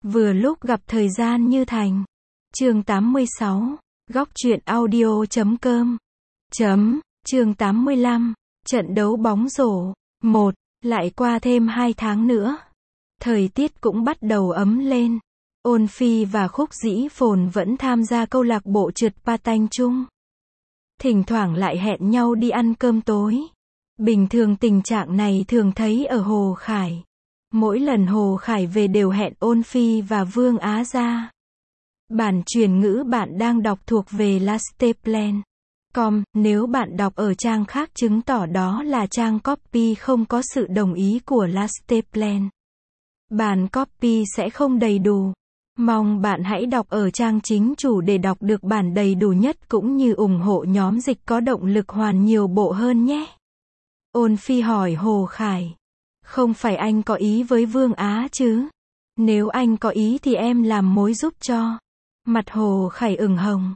Vừa lúc gặp thời gian như thành. Chương 86. Góc truyện audio.com. Chương 85. Trận đấu bóng rổ. 1. Lại qua thêm 2 tháng nữa. Thời tiết cũng bắt đầu ấm lên. Ôn Phi và Khúc Dĩ Phồn vẫn tham gia câu lạc bộ trượt patin chung. Thỉnh thoảng lại hẹn nhau đi ăn cơm tối. Bình thường tình trạng này thường thấy ở Hồ Khải. Mỗi lần Hồ Khải về đều hẹn Ôn Phi và Vương Á ra. Bản truyền ngữ bạn đang đọc thuộc về lasteplan.com, nếu bạn đọc ở trang khác chứng tỏ đó là trang copy không có sự đồng ý của Lasteplan. Bản copy sẽ không đầy đủ. Mong bạn hãy đọc ở trang chính chủ để đọc được bản đầy đủ nhất cũng như ủng hộ nhóm dịch có động lực hoàn nhiều bộ hơn nhé. Ôn Phi hỏi Hồ Khải. Không phải anh có ý với Vương Á chứ? Nếu anh có ý thì em làm mối giúp cho. Mặt Hồ Khải ửng hồng.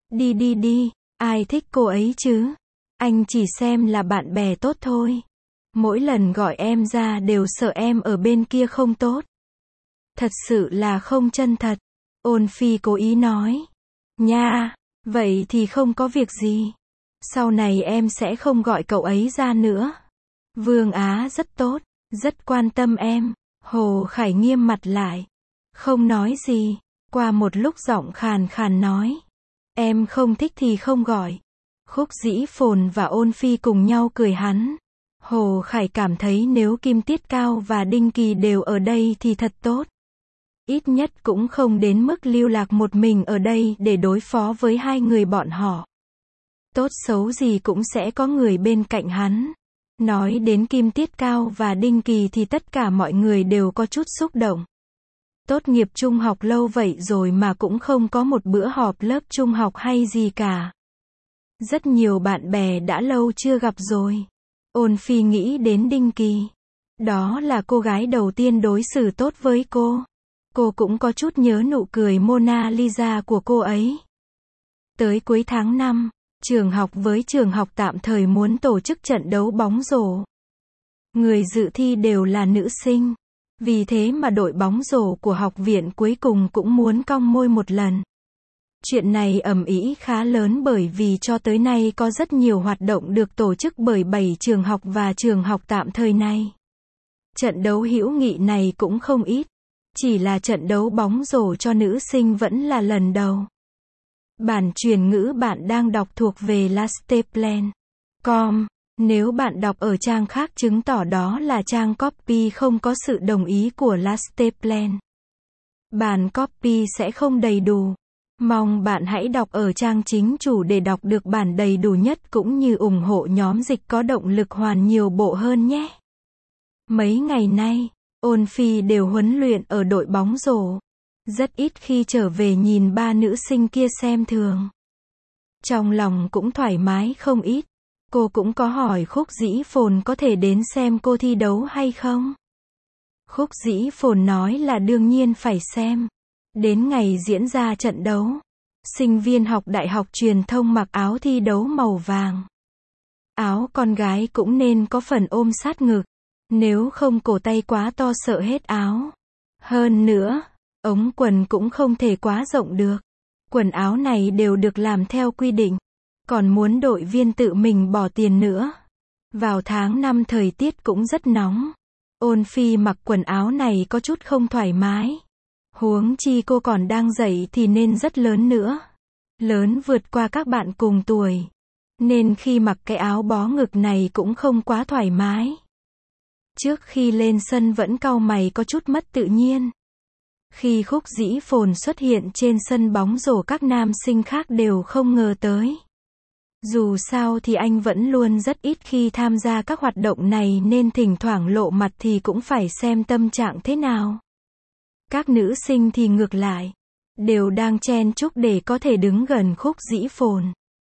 Đi, ai thích cô ấy chứ? Anh chỉ xem là bạn bè tốt thôi. Mỗi lần gọi em ra đều sợ em ở bên kia không tốt. Thật sự là không chân thật. Ôn Phi cố ý nói. Nha, vậy thì không có việc gì. Sau này em sẽ không gọi cậu ấy ra nữa. Vương Á rất tốt, rất quan tâm em. Hồ Khải nghiêm mặt lại. Không nói gì. Qua một lúc giọng khàn khàn nói. Em không thích thì không gọi. Khúc Dĩ Phồn và Ôn Phi cùng nhau cười hắn. Hồ Khải cảm thấy nếu Kim Tiết Cao và Đinh Kỳ đều ở đây thì thật tốt. Ít nhất cũng không đến mức lưu lạc một mình ở đây để đối phó với hai người bọn họ. Tốt xấu gì cũng sẽ có người bên cạnh hắn. Nói đến Kim Tiết Cao và Đinh Kỳ thì tất cả mọi người đều có chút xúc động. Tốt nghiệp trung học lâu vậy rồi mà cũng không có một bữa họp lớp trung học hay gì cả. Rất nhiều bạn bè đã lâu chưa gặp rồi. Ôn Phi nghĩ đến Đinh Kỳ. Đó là cô gái đầu tiên đối xử tốt với cô. Cô cũng có chút nhớ nụ cười Mona Lisa của cô ấy. Tới cuối tháng 5, trường học với trường học tạm thời muốn tổ chức trận đấu bóng rổ. Người dự thi đều là nữ sinh. Vì thế mà đội bóng rổ của học viện cuối cùng cũng muốn cong môi một lần. Chuyện này ầm ĩ khá lớn bởi vì cho tới nay có rất nhiều hoạt động được tổ chức bởi 7 trường học và trường học tạm thời này. Trận đấu hữu nghị này cũng không ít. Chỉ là trận đấu bóng rổ cho nữ sinh vẫn là lần đầu. Bản truyền ngữ bạn đang đọc thuộc về lasteplan.com. Nếu bạn đọc ở trang khác chứng tỏ đó là trang copy không có sự đồng ý của Lasteplan. Bản copy sẽ không đầy đủ. Mong bạn hãy đọc ở trang chính chủ để đọc được bản đầy đủ nhất cũng như ủng hộ nhóm dịch có động lực hoàn nhiều bộ hơn nhé. Mấy ngày nay, Ôn Phi đều huấn luyện ở đội bóng rổ. Rất ít khi trở về nhìn ba nữ sinh kia xem thường. Trong lòng cũng thoải mái không ít. Cô cũng có hỏi Khúc Dĩ Phồn có thể đến xem cô thi đấu hay không. Khúc Dĩ Phồn nói là đương nhiên phải xem. Đến ngày diễn ra trận đấu, sinh viên học đại học truyền thông mặc áo thi đấu màu vàng. Áo con gái cũng nên có phần ôm sát ngực. Nếu không cổ tay quá to sợ hết áo. Hơn nữa, ống quần cũng không thể quá rộng được. Quần áo này đều được làm theo quy định. Còn muốn đội viên tự mình bỏ tiền nữa. Vào tháng 5 thời tiết cũng rất nóng. Ôn Phi mặc quần áo này có chút không thoải mái. Huống chi cô còn đang dậy thì nên rất lớn nữa. Lớn vượt qua các bạn cùng tuổi. Nên khi mặc cái áo bó ngực này cũng không quá thoải mái. Trước khi lên sân vẫn cau mày có chút mất tự nhiên. Khi Khúc Dĩ Phồn xuất hiện trên sân bóng rổ các nam sinh khác đều không ngờ tới. Dù sao thì anh vẫn luôn rất ít khi tham gia các hoạt động này nên thỉnh thoảng lộ mặt thì cũng phải xem tâm trạng thế nào. Các nữ sinh thì ngược lại, đều đang chen chúc để có thể đứng gần Khúc Dĩ Phồn.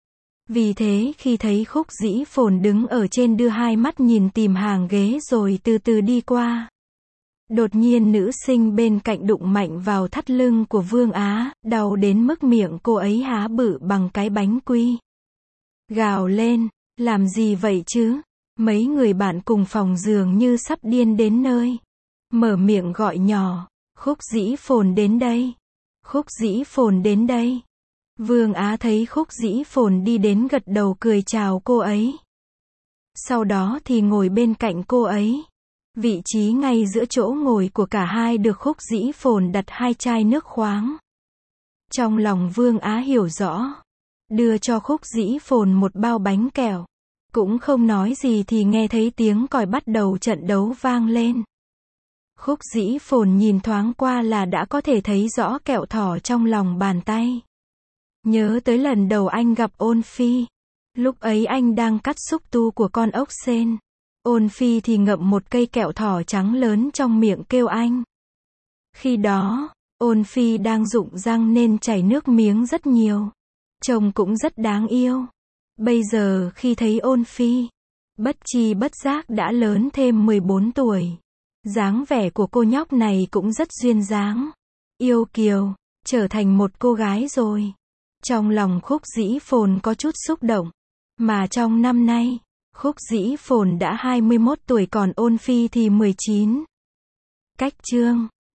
Vì thế khi thấy Khúc Dĩ Phồn đứng ở trên đưa hai mắt nhìn tìm hàng ghế rồi từ từ đi qua. Đột nhiên nữ sinh bên cạnh đụng mạnh vào thắt lưng của Vương Á, đau đến mức miệng cô ấy há bự bằng cái bánh quy. Gào lên, làm gì vậy chứ? Mấy người bạn cùng phòng dường như sắp điên đến nơi. Mở miệng gọi nhỏ, Khúc Dĩ Phồn đến đây. Khúc Dĩ Phồn đến đây. Vương Á thấy Khúc Dĩ Phồn đi đến gật đầu cười chào cô ấy. Sau đó thì ngồi bên cạnh cô ấy. Vị trí ngay giữa chỗ ngồi của cả hai được Khúc Dĩ Phồn đặt 2 chai nước khoáng. Trong lòng Vương Á hiểu rõ. Đưa cho Khúc Dĩ Phồn một bao bánh kẹo. Cũng không nói gì thì nghe thấy tiếng còi bắt đầu trận đấu vang lên. Khúc Dĩ Phồn nhìn thoáng qua là đã có thể thấy rõ kẹo thỏ trong lòng bàn tay. Nhớ tới lần đầu anh gặp Ôn Phi. Lúc ấy anh đang cắt xúc tu của con ốc sên. Ôn Phi thì ngậm một cây kẹo thỏ trắng lớn trong miệng kêu anh. Khi đó, Ôn Phi đang rụng răng nên chảy nước miếng rất nhiều. Trông cũng rất đáng yêu. Bây giờ khi thấy Ôn Phi, bất tri bất giác đã lớn thêm 14 tuổi. Dáng vẻ của cô nhóc này cũng rất duyên dáng. Yêu kiều, trở thành một cô gái rồi. Trong lòng Khúc Dĩ Phồn có chút xúc động. Mà trong năm nay, Khúc Dĩ Phồn đã 21 tuổi còn Ôn Phi thì 19. Cách chương